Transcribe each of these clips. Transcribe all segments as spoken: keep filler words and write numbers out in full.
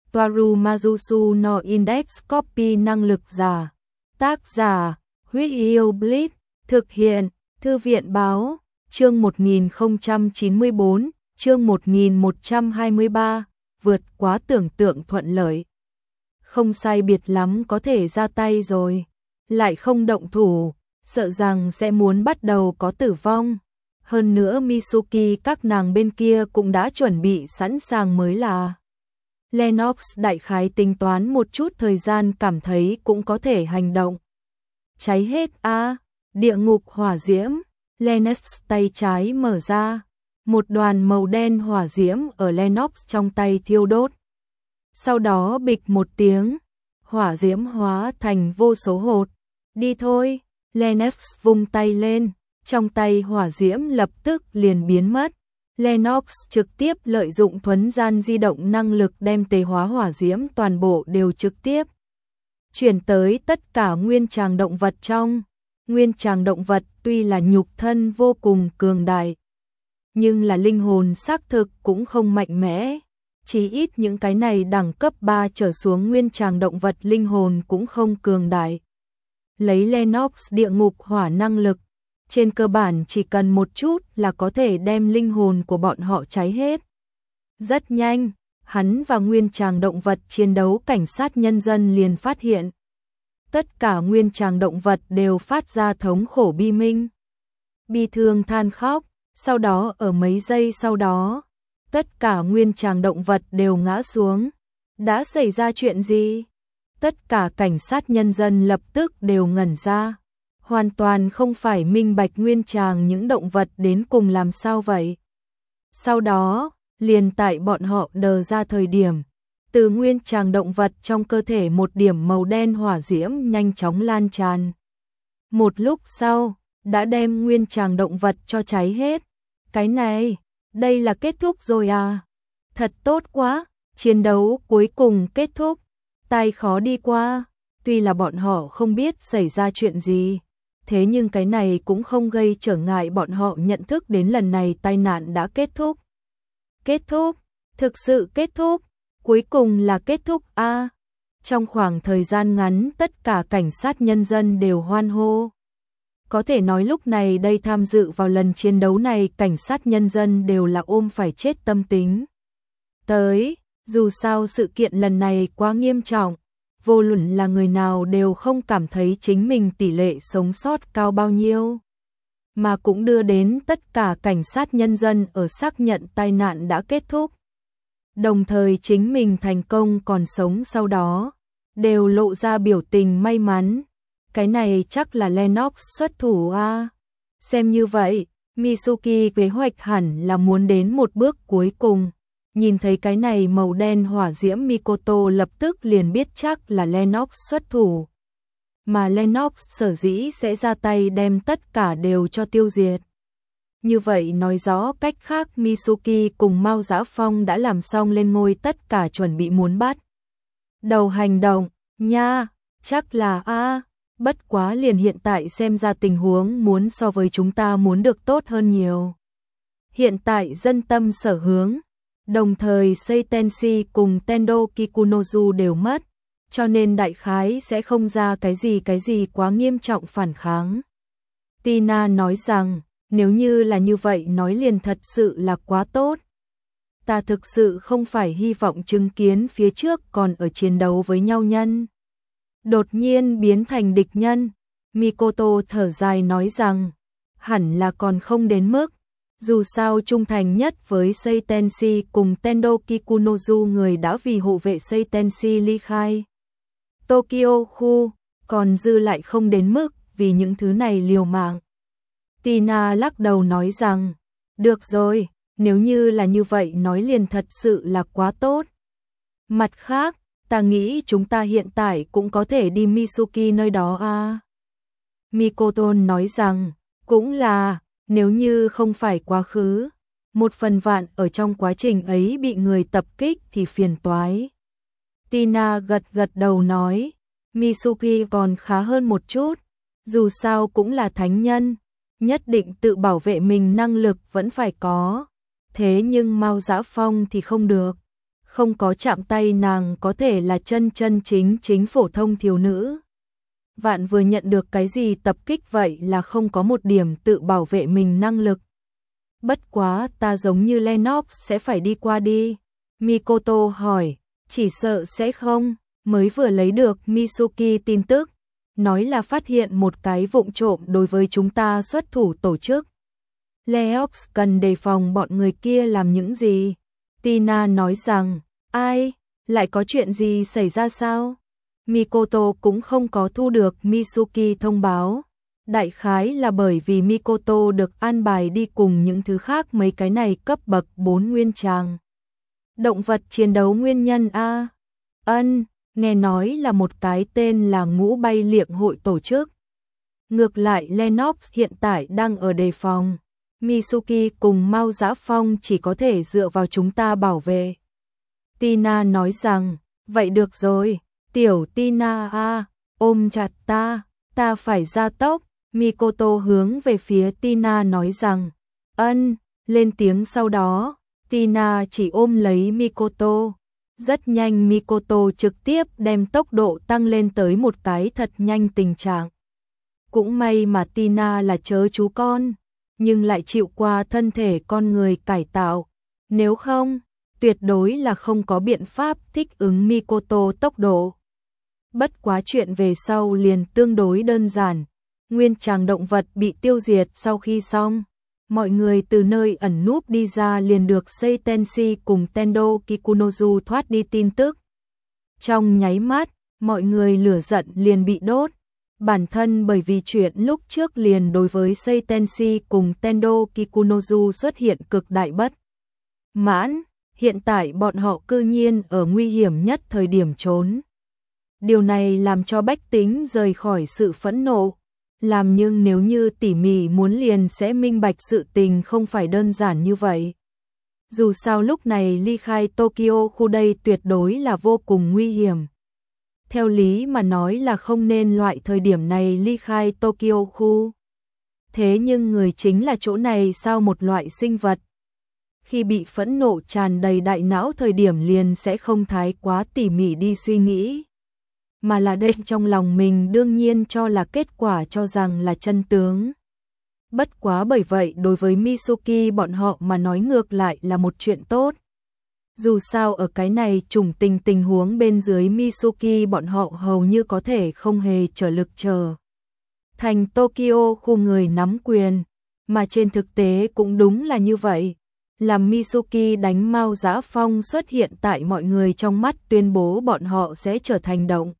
Toaru Majusu no Index Copy năng lực giả. Tác giả, Huyết Yêu Bleach, thực hiện, Thư viện báo, chương một nghìn không trăm chín mươi tư, chương một nghìn một trăm hai mươi ba, vượt quá tưởng tượng thuận lợi. Không sai biệt lắm có thể ra tay rồi, lại không động thủ, sợ rằng sẽ muốn bắt đầu có tử vong. Hơn nữa Mitsuki các nàng bên kia cũng đã chuẩn bị sẵn sàng mới là. Lennox đại khái tính toán một chút thời gian cảm thấy cũng có thể hành động. Cháy hết a à, địa ngục hỏa diễm, Lennox tay trái mở ra, một đoàn màu đen hỏa diễm ở Lennox trong tay thiêu đốt. Sau đó bịch một tiếng, hỏa diễm hóa thành vô số hột. Đi thôi, Lennox vung tay lên, trong tay hỏa diễm lập tức liền biến mất. Lennox trực tiếp lợi dụng thuấn gian di động năng lực đem tề hóa hỏa diễm toàn bộ đều trực tiếp chuyển tới tất cả nguyên tràng động vật trong. Nguyên tràng động vật tuy là nhục thân vô cùng cường đại, nhưng là linh hồn xác thực cũng không mạnh mẽ. Chỉ ít những cái này đẳng cấp ba trở xuống nguyên tràng động vật linh hồn cũng không cường đại. Lấy Lennox địa ngục hỏa năng lực, trên cơ bản chỉ cần một chút là có thể đem linh hồn của bọn họ cháy hết. Rất nhanh, hắn và nguyên tràng động vật chiến đấu cảnh sát nhân dân liền phát hiện. Tất cả nguyên tràng động vật đều phát ra thống khổ bi minh. Bi thương than khóc, sau đó ở mấy giây sau đó, tất cả nguyên tràng động vật đều ngã xuống. Đã xảy ra chuyện gì? Tất cả cảnh sát nhân dân lập tức đều ngẩn ra. Hoàn toàn không phải minh bạch nguyên tràng những động vật đến cùng làm sao vậy. Sau đó, liền tại bọn họ đờ ra thời điểm, từ nguyên tràng động vật trong cơ thể một điểm màu đen hỏa diễm nhanh chóng lan tràn. Một lúc sau, đã đem nguyên tràng động vật cho cháy hết. Cái này, đây là kết thúc rồi à? Thật tốt quá, chiến đấu cuối cùng kết thúc. Tai khó đi qua, tuy là bọn họ không biết xảy ra chuyện gì. Thế nhưng cái này cũng không gây trở ngại bọn họ nhận thức đến lần này tai nạn đã kết thúc. Kết thúc, thực sự kết thúc, cuối cùng là kết thúc a. À, trong khoảng thời gian ngắn tất cả cảnh sát nhân dân đều hoan hô. Có thể nói lúc này đây tham dự vào lần chiến đấu này cảnh sát nhân dân đều là ôm phải chết tâm tính. Tới, dù sao sự kiện lần này quá nghiêm trọng. Vô luận là người nào đều không cảm thấy chính mình tỷ lệ sống sót cao bao nhiêu, mà cũng đưa đến tất cả cảnh sát nhân dân ở xác nhận tai nạn đã kết thúc. Đồng thời chính mình thành công còn sống sau đó, đều lộ ra biểu tình may mắn. Cái này chắc là Lennox xuất thủ a. À. Xem như vậy, Mitsuki kế hoạch hẳn là muốn đến một bước cuối cùng. Nhìn thấy cái này màu đen hỏa diễm Mikoto lập tức liền biết chắc là Lennox xuất thủ. Mà Lennox sở dĩ sẽ ra tay đem tất cả đều cho tiêu diệt. Như vậy nói rõ cách khác Mitsuki cùng Mao Dã Phong đã làm xong lên ngôi tất cả chuẩn bị muốn bắt đầu hành động, nha, chắc là a à, bất quá liền hiện tại xem ra tình huống muốn so với chúng ta muốn được tốt hơn nhiều. Hiện tại dân tâm sở hướng. Đồng thời Seitenshi cùng Tendo Kikunozu đều mất, cho nên đại khái sẽ không ra cái gì cái gì quá nghiêm trọng phản kháng. Tina nói rằng, nếu như là như vậy nói liền thật sự là quá tốt. Ta thực sự không phải hy vọng chứng kiến phía trước còn ở chiến đấu với nhau nhân. Đột nhiên biến thành địch nhân, Mikoto thở dài nói rằng, hẳn là còn không đến mức. Dù sao trung thành nhất với Seitenshi cùng Tendo Kikunozu người đã vì hộ vệ Seitenshi ly khai Tokyo khu, còn dư lại không đến mức vì những thứ này liều mạng. Tina lắc đầu nói rằng, được rồi, nếu như là như vậy nói liền thật sự là quá tốt. Mặt khác, ta nghĩ chúng ta hiện tại cũng có thể đi Mitsuki nơi đó à. Mikoto nói rằng, cũng là, nếu như không phải quá khứ, một phần vạn ở trong quá trình ấy bị người tập kích thì phiền toái. Tina gật gật đầu nói, Mitsuki còn khá hơn một chút, dù sao cũng là thánh nhân, nhất định tự bảo vệ mình năng lực vẫn phải có. Thế nhưng Mao Dã Phong thì không được. không có chạm tay nàng có thể là chân chân chính chính phổ thông thiếu nữ. Vạn vừa nhận được cái gì tập kích vậy là không có một điểm tự bảo vệ mình năng lực. Bất quá ta giống như Lennox sẽ phải đi qua đi. Mikoto hỏi, chỉ sợ sẽ không, mới vừa lấy được Mitsuki tin tức, nói là phát hiện một cái vụng trộm đối với chúng ta xuất thủ tổ chức. Lennox cần đề phòng bọn người kia làm những gì? Tina nói rằng, ai, lại có chuyện gì xảy ra sao? Mikoto cũng không có thu được Mitsuki thông báo. Đại khái là bởi vì Mikoto được an bài đi cùng những thứ khác mấy cái này cấp bậc bốn nguyên tràng. Động vật chiến đấu nguyên nhân A. Ân, nghe nói là một cái tên là Ngũ Bay Liệng hội tổ chức. Ngược lại Lennox hiện tại đang ở đề phòng. Mitsuki cùng Mao Dã Phong chỉ có thể dựa vào chúng ta bảo vệ. Tina nói rằng, vậy được rồi, tiểu Tina a, ôm chặt ta, ta phải ra tốc. Mikoto hướng về phía Tina nói rằng, ân, lên tiếng sau đó, Tina chỉ ôm lấy Mikoto. Rất nhanh Mikoto trực tiếp đem tốc độ tăng lên tới một cái thật nhanh tình trạng. Cũng may mà Tina là chớ chú con, nhưng lại chịu qua thân thể con người cải tạo. Nếu không, tuyệt đối là không có biện pháp thích ứng Mikoto tốc độ. Bất quá chuyện về sau liền tương đối đơn giản. Nguyên tràng động vật bị tiêu diệt sau khi xong. Mọi người từ nơi ẩn núp đi ra liền được Seitenshi cùng Tendo Kikunozu thoát đi tin tức. Trong nháy mắt, mọi người lửa giận liền bị đốt. Bản thân bởi vì chuyện lúc trước liền đối với Seitenshi cùng Tendo Kikunozu xuất hiện cực đại bất mãn, hiện tại bọn họ cư nhiên ở nguy hiểm nhất thời điểm trốn. Điều này làm cho bách tính rời khỏi sự phẫn nộ. Làm nhưng nếu như tỉ mỉ muốn liền sẽ minh bạch sự tình không phải đơn giản như vậy. Dù sao lúc này ly khai Tokyo khu đây tuyệt đối là vô cùng nguy hiểm. Theo lý mà nói là không nên loại thời điểm này ly khai Tokyo khu. Thế nhưng người chính là chỗ này sao một loại sinh vật. Khi bị phẫn nộ tràn đầy đại não thời điểm liền sẽ không thái quá tỉ mỉ đi suy nghĩ. Mà là đây trong lòng mình đương nhiên cho là kết quả cho rằng là chân tướng. Bất quá bởi vậy đối với Mitsuki bọn họ mà nói ngược lại là một chuyện tốt. Dù sao ở cái này trùng tình tình huống bên dưới Mitsuki bọn họ hầu như có thể không hề trở lực chờ. Thành Tokyo khu người nắm quyền, mà trên thực tế cũng đúng là như vậy. Làm Mitsuki đánh Mao Dã Phong xuất hiện tại mọi người trong mắt tuyên bố bọn họ sẽ trở thành động.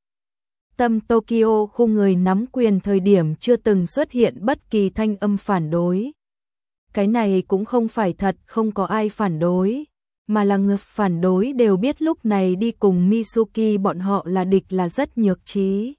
Tâm Tokyo khu người nắm quyền thời điểm chưa từng xuất hiện bất kỳ thanh âm phản đối. Cái này cũng không phải thật không có ai phản đối, mà là người phản đối đều biết lúc này đi cùng Mitsuki bọn họ là địch là rất nhược trí.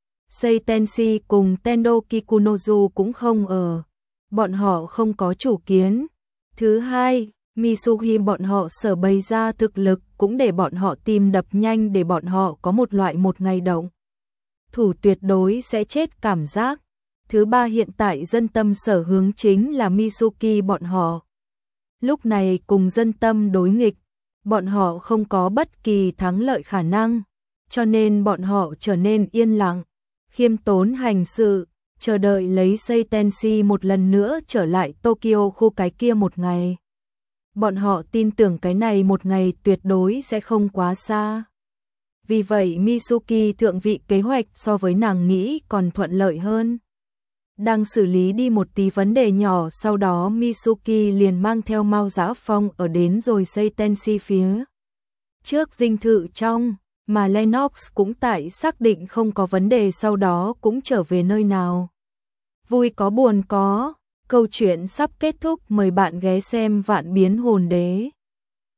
Seitenshi cùng Tendo Kikunozu cũng không ở, bọn họ không có chủ kiến. Thứ hai, Mitsuki bọn họ sở bày ra thực lực cũng để bọn họ tìm đập nhanh để bọn họ có một loại một ngày động. Thủ tuyệt đối sẽ chết cảm giác. Thứ ba hiện tại dân tâm sở hướng chính là Mitsuki bọn họ. Lúc này cùng dân tâm đối nghịch, bọn họ không có bất kỳ thắng lợi khả năng, cho nên bọn họ trở nên yên lặng, khiêm tốn hành sự, chờ đợi lấy Seitenshi một lần nữa trở lại Tokyo khu cái kia một ngày. Bọn họ tin tưởng cái này một ngày tuyệt đối sẽ không quá xa. Vì vậy Mitsuki thượng vị kế hoạch so với nàng nghĩ còn thuận lợi hơn. Đang xử lý đi một tí vấn đề nhỏ sau đó Mitsuki liền mang theo Mao Dã Phong ở đến rồi Seitenshi phía trước dinh thự trong, mà Lennox cũng tại xác định không có vấn đề sau đó cũng trở về nơi nào. Vui có buồn có, câu chuyện sắp kết thúc mời bạn ghé xem Vạn Biến Hồn Đế.